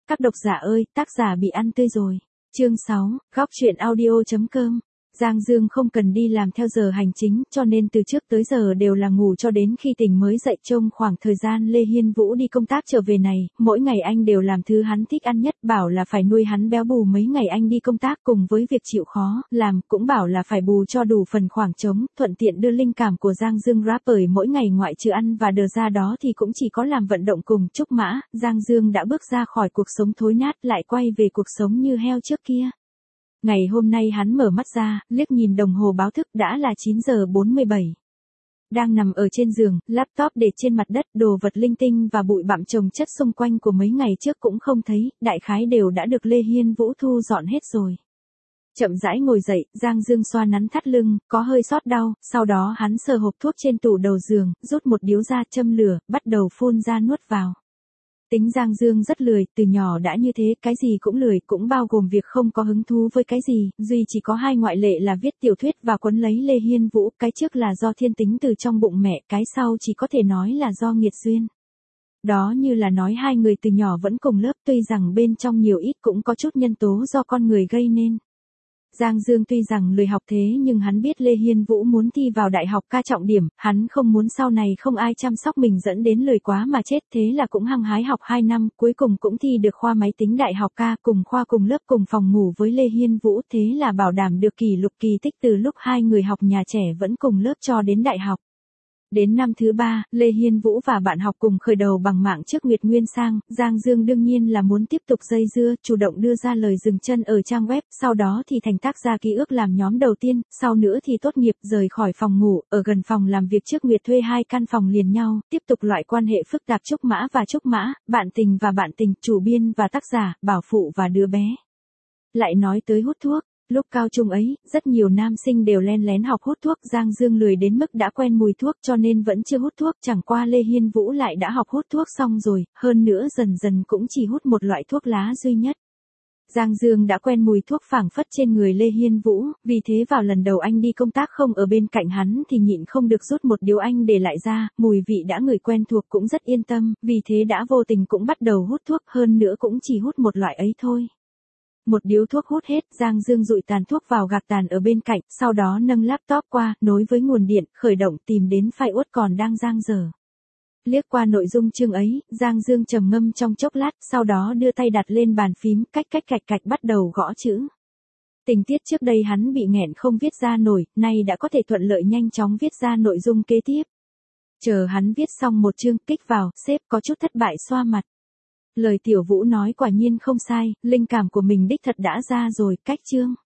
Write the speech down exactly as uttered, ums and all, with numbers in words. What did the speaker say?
Các độc giả ơi, tác giả bị ăn tươi rồi. Chương sáu, góc truyện audio.com. Giang Dương không cần đi làm theo giờ hành chính, cho nên từ trước tới giờ đều là ngủ cho đến khi tỉnh mới dậy. Trong khoảng thời gian Lê Hiên Vũ đi công tác trở về này, mỗi ngày anh đều làm thứ hắn thích ăn nhất, bảo là phải nuôi hắn béo bù mấy ngày anh đi công tác, cùng với việc chịu khó làm, cũng bảo là phải bù cho đủ phần khoảng trống, thuận tiện đưa linh cảm của Giang Dương rap, bởi mỗi ngày ngoại trừ ăn và đờ ra đó thì cũng chỉ có làm vận động cùng Trúc Mã. Giang Dương đã bước ra khỏi cuộc sống thối nát, lại quay về cuộc sống như heo trước kia. Ngày hôm nay hắn mở mắt ra, liếc nhìn đồng hồ báo thức, đã là chín giờ bốn mươi bảy. Đang nằm ở trên giường, laptop để trên mặt đất, đồ vật linh tinh và bụi bặm chồng chất xung quanh của mấy ngày trước cũng không thấy, đại khái đều đã được Lê Hiên Vũ thu dọn hết rồi. Chậm rãi ngồi dậy, Giang Dương xoa nắn thắt lưng, có hơi sót đau, sau đó hắn sờ hộp thuốc trên tủ đầu giường, rút một điếu ra, châm lửa, bắt đầu phun ra nuốt vào. Tính Giang Dương rất lười, từ nhỏ đã như thế, cái gì cũng lười, cũng bao gồm việc không có hứng thú với cái gì, duy chỉ có hai ngoại lệ là viết tiểu thuyết và quấn lấy Lê Hiên Vũ, cái trước là do thiên tính từ trong bụng mẹ, cái sau chỉ có thể nói là do nghiệt duyên. Đó như là nói hai người từ nhỏ vẫn cùng lớp, tuy rằng bên trong nhiều ít cũng có chút nhân tố do con người gây nên. Giang Dương tuy rằng lười học thế nhưng hắn biết Lê Hiên Vũ muốn thi vào đại học ca trọng điểm, hắn không muốn sau này không ai chăm sóc mình dẫn đến lười quá mà chết, thế là cũng hăng hái học hai năm, cuối cùng cũng thi được khoa máy tính đại học ca, cùng khoa cùng lớp cùng phòng ngủ với Lê Hiên Vũ, thế là bảo đảm được kỷ lục kỳ tích từ lúc hai người học nhà trẻ vẫn cùng lớp cho đến đại học. Đến năm thứ ba, Lê Hiên Vũ và bạn học cùng khởi đầu bằng mạng trước Nguyệt Nguyên Sang, Giang Dương đương nhiên là muốn tiếp tục dây dưa, chủ động đưa ra lời dừng chân ở trang web, sau đó thì thành tác gia ký ức làm nhóm đầu tiên, sau nữa thì tốt nghiệp, rời khỏi phòng ngủ, ở gần phòng làm việc trước Nguyệt thuê hai căn phòng liền nhau, tiếp tục loại quan hệ phức tạp Trúc Mã và Trúc Mã, bạn tình và bạn tình, chủ biên và tác giả, bảo phụ và đứa bé. Lại nói tới hút thuốc. Lúc cao trung ấy, rất nhiều nam sinh đều len lén học hút thuốc, Giang Dương lười đến mức đã quen mùi thuốc cho nên vẫn chưa hút thuốc, chẳng qua Lê Hiên Vũ lại đã học hút thuốc xong rồi, hơn nữa dần dần cũng chỉ hút một loại thuốc lá duy nhất. Giang Dương đã quen mùi thuốc phảng phất trên người Lê Hiên Vũ, vì thế vào lần đầu anh đi công tác không ở bên cạnh hắn thì nhịn không được rút một điếu anh để lại ra, mùi vị đã ngửi quen thuộc cũng rất yên tâm, vì thế đã vô tình cũng bắt đầu hút thuốc, hơn nữa cũng chỉ hút một loại ấy thôi. Một điếu thuốc hút hết, Giang Dương dụi tàn thuốc vào gạc tàn ở bên cạnh, sau đó nâng laptop qua, nối với nguồn điện, khởi động tìm đến file Word còn đang dang dở. Liếc qua nội dung chương ấy, Giang Dương trầm ngâm trong chốc lát, sau đó đưa tay đặt lên bàn phím, cách cách cạch cạch bắt đầu gõ chữ. Tình tiết trước đây hắn bị nghẹn không viết ra nổi, nay đã có thể thuận lợi nhanh chóng viết ra nội dung kế tiếp. Chờ hắn viết xong một chương, kích vào, sếp có chút thất bại xoa mặt. Lời Tiểu Vũ nói quả nhiên không sai, linh cảm của mình đích thật đã ra rồi, cách chương.